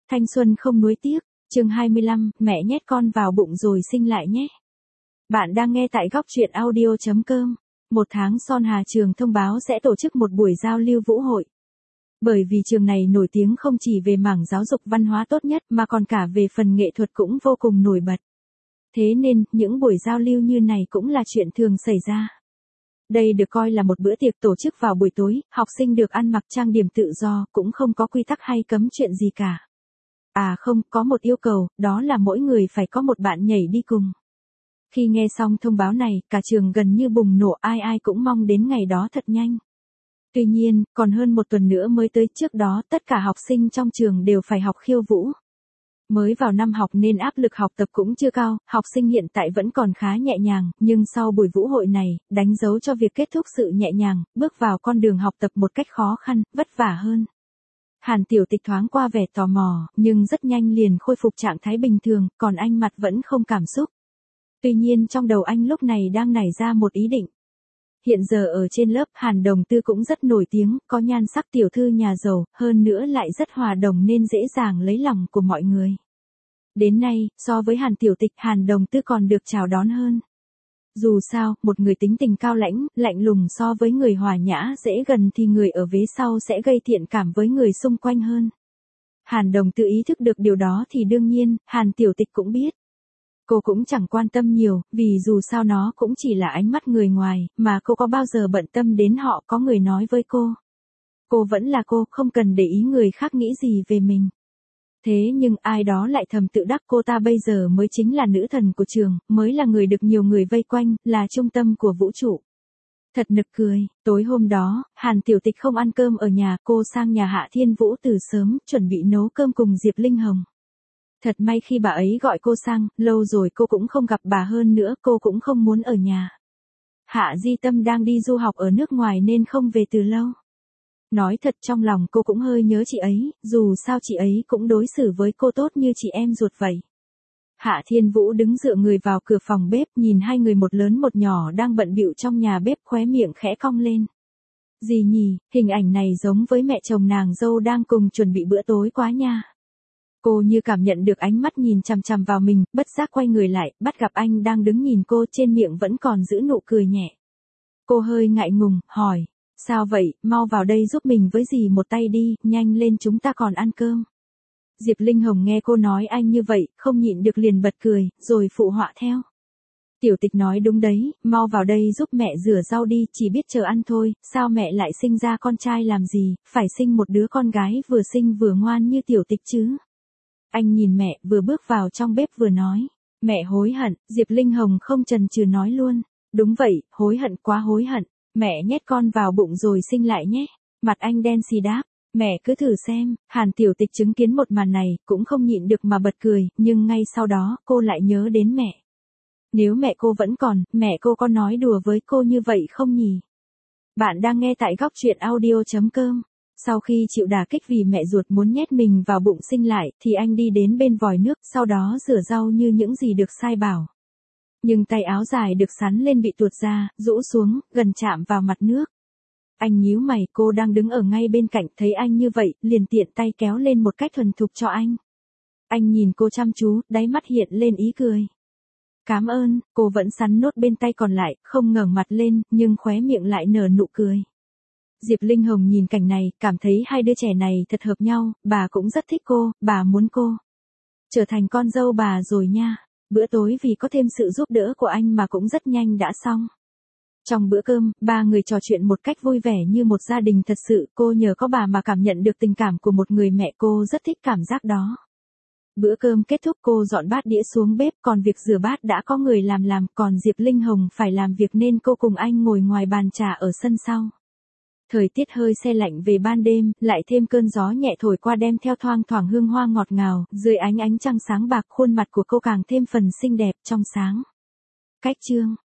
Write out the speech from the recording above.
Thanh xuân không nuối tiếc, chương 25, mẹ nhét con vào bụng rồi sinh lại nhé. Bạn đang nghe tại góc truyện audio.com. Một tháng Son Hà Trường thông báo sẽ tổ chức một buổi giao lưu vũ hội. Bởi vì trường này nổi tiếng không chỉ về mảng giáo dục văn hóa tốt nhất mà còn cả về phần nghệ thuật cũng vô cùng nổi bật. Thế nên, những buổi giao lưu như này cũng là chuyện thường xảy ra. Đây được coi là một bữa tiệc tổ chức vào buổi tối, học sinh được ăn mặc trang điểm tự do, cũng không có quy tắc hay cấm chuyện gì cả. À không, có một yêu cầu, đó là mỗi người phải có một bạn nhảy đi cùng. Khi nghe xong thông báo này, cả trường gần như bùng nổ, ai cũng mong đến ngày đó thật nhanh. Tuy nhiên, còn hơn một tuần nữa mới tới, trước đó tất cả học sinh trong trường đều phải học khiêu vũ. Mới vào năm học nên áp lực học tập cũng chưa cao, học sinh hiện tại vẫn còn khá nhẹ nhàng, nhưng sau buổi vũ hội này, đánh dấu cho việc kết thúc sự nhẹ nhàng, bước vào con đường học tập một cách khó khăn, vất vả hơn. Hàn Tiểu Tịch thoáng qua vẻ tò mò, nhưng rất nhanh liền khôi phục trạng thái bình thường, còn anh mặt vẫn không cảm xúc. Tuy nhiên trong đầu anh lúc này đang nảy ra một ý định. Hiện giờ ở trên lớp Hàn Đồng Tư cũng rất nổi tiếng, có nhan sắc tiểu thư nhà giàu, hơn nữa lại rất hòa đồng nên dễ dàng lấy lòng của mọi người. Đến nay, so với Hàn Tiểu Tịch, Hàn Đồng Tư còn được chào đón hơn. Dù sao, một người tính tình cao lãnh, lạnh lùng so với người hòa nhã dễ gần thì người ở vế sau sẽ gây thiện cảm với người xung quanh hơn. Hàn Đồng Tư ý thức được điều đó thì đương nhiên, Hàn Tiểu Tịch cũng biết. Cô cũng chẳng quan tâm nhiều, vì dù sao nó cũng chỉ là ánh mắt người ngoài, mà cô có bao giờ bận tâm đến họ có người nói với cô. Cô vẫn là cô, không cần để ý người khác nghĩ gì về mình. Thế nhưng ai đó lại thầm tự đắc cô ta bây giờ mới chính là nữ thần của trường, mới là người được nhiều người vây quanh, là trung tâm của vũ trụ. Thật nực cười, tối hôm đó, Hàn Tiểu Tịch không ăn cơm ở nhà, cô sang nhà Hạ Thiên Vũ từ sớm, chuẩn bị nấu cơm cùng Diệp Linh Hồng. Thật may khi bà ấy gọi cô sang, lâu rồi cô cũng không gặp bà, hơn nữa cô cũng không muốn ở nhà. Hạ Di Tâm đang đi du học ở nước ngoài nên không về từ lâu. Nói thật trong lòng cô cũng hơi nhớ chị ấy, dù sao chị ấy cũng đối xử với cô tốt như chị em ruột vậy. Hạ Thiên Vũ đứng dựa người vào cửa phòng bếp, nhìn hai người một lớn một nhỏ đang bận bịu trong nhà bếp, khóe miệng khẽ cong lên. Gì nhỉ, hình ảnh này giống với mẹ chồng nàng dâu đang cùng chuẩn bị bữa tối quá nha. Cô như cảm nhận được ánh mắt nhìn chằm chằm vào mình, bất giác quay người lại, bắt gặp anh đang đứng nhìn cô, trên miệng vẫn còn giữ nụ cười nhẹ. Cô hơi ngại ngùng, hỏi, sao vậy, mau vào đây giúp mình với dì một tay đi, nhanh lên chúng ta còn ăn cơm. Diệp Linh Hồng nghe cô nói anh như vậy, không nhịn được liền bật cười, rồi phụ họa theo. Tiểu Tịch nói đúng đấy, mau vào đây giúp mẹ rửa rau đi, chỉ biết chờ ăn thôi, sao mẹ lại sinh ra con trai làm gì, phải sinh một đứa con gái vừa xinh vừa ngoan như Tiểu Tịch chứ. Anh nhìn mẹ, vừa bước vào trong bếp vừa nói, mẹ hối hận, Diệp Linh Hồng không chần chừ nói luôn, đúng vậy, hối hận quá hối hận, mẹ nhét con vào bụng rồi sinh lại nhé. Mặt anh đen xì đáp, mẹ cứ thử xem. Hàn Tiểu Tịch chứng kiến một màn này, cũng không nhịn được mà bật cười, nhưng ngay sau đó, cô lại nhớ đến mẹ. Nếu mẹ cô vẫn còn, mẹ cô có nói đùa với cô như vậy không nhỉ? Bạn đang nghe tại góc truyện audio.com. Sau khi chịu đả kích vì mẹ ruột muốn nhét mình vào bụng sinh lại, thì anh đi đến bên vòi nước, sau đó rửa rau như những gì được sai bảo. Nhưng tay áo dài được sắn lên bị tuột ra, rũ xuống, gần chạm vào mặt nước. Anh nhíu mày, cô đang đứng ở ngay bên cạnh, thấy anh như vậy, liền tiện tay kéo lên một cách thuần thục cho anh. Anh nhìn cô chăm chú, đáy mắt hiện lên ý cười. Cảm ơn, cô vẫn sắn nốt bên tay còn lại, không ngẩng mặt lên, nhưng khóe miệng lại nở nụ cười. Diệp Linh Hồng nhìn cảnh này, cảm thấy hai đứa trẻ này thật hợp nhau, bà cũng rất thích cô, bà muốn cô trở thành con dâu bà rồi nha. Bữa tối vì có thêm sự giúp đỡ của anh mà cũng rất nhanh đã xong. Trong bữa cơm, ba người trò chuyện một cách vui vẻ như một gia đình thật sự, cô nhờ có bà mà cảm nhận được tình cảm của một người mẹ, cô rất thích cảm giác đó. Bữa cơm kết thúc, cô dọn bát đĩa xuống bếp, còn việc rửa bát đã có người làm, còn Diệp Linh Hồng phải làm việc nên cô cùng anh ngồi ngoài bàn trà ở sân sau. Thời tiết hơi se lạnh về ban đêm, lại thêm cơn gió nhẹ thổi qua đem theo thoang thoảng hương hoa ngọt ngào, dưới ánh trăng sáng bạc, khuôn mặt của cô càng thêm phần xinh đẹp trong sáng. Cách chương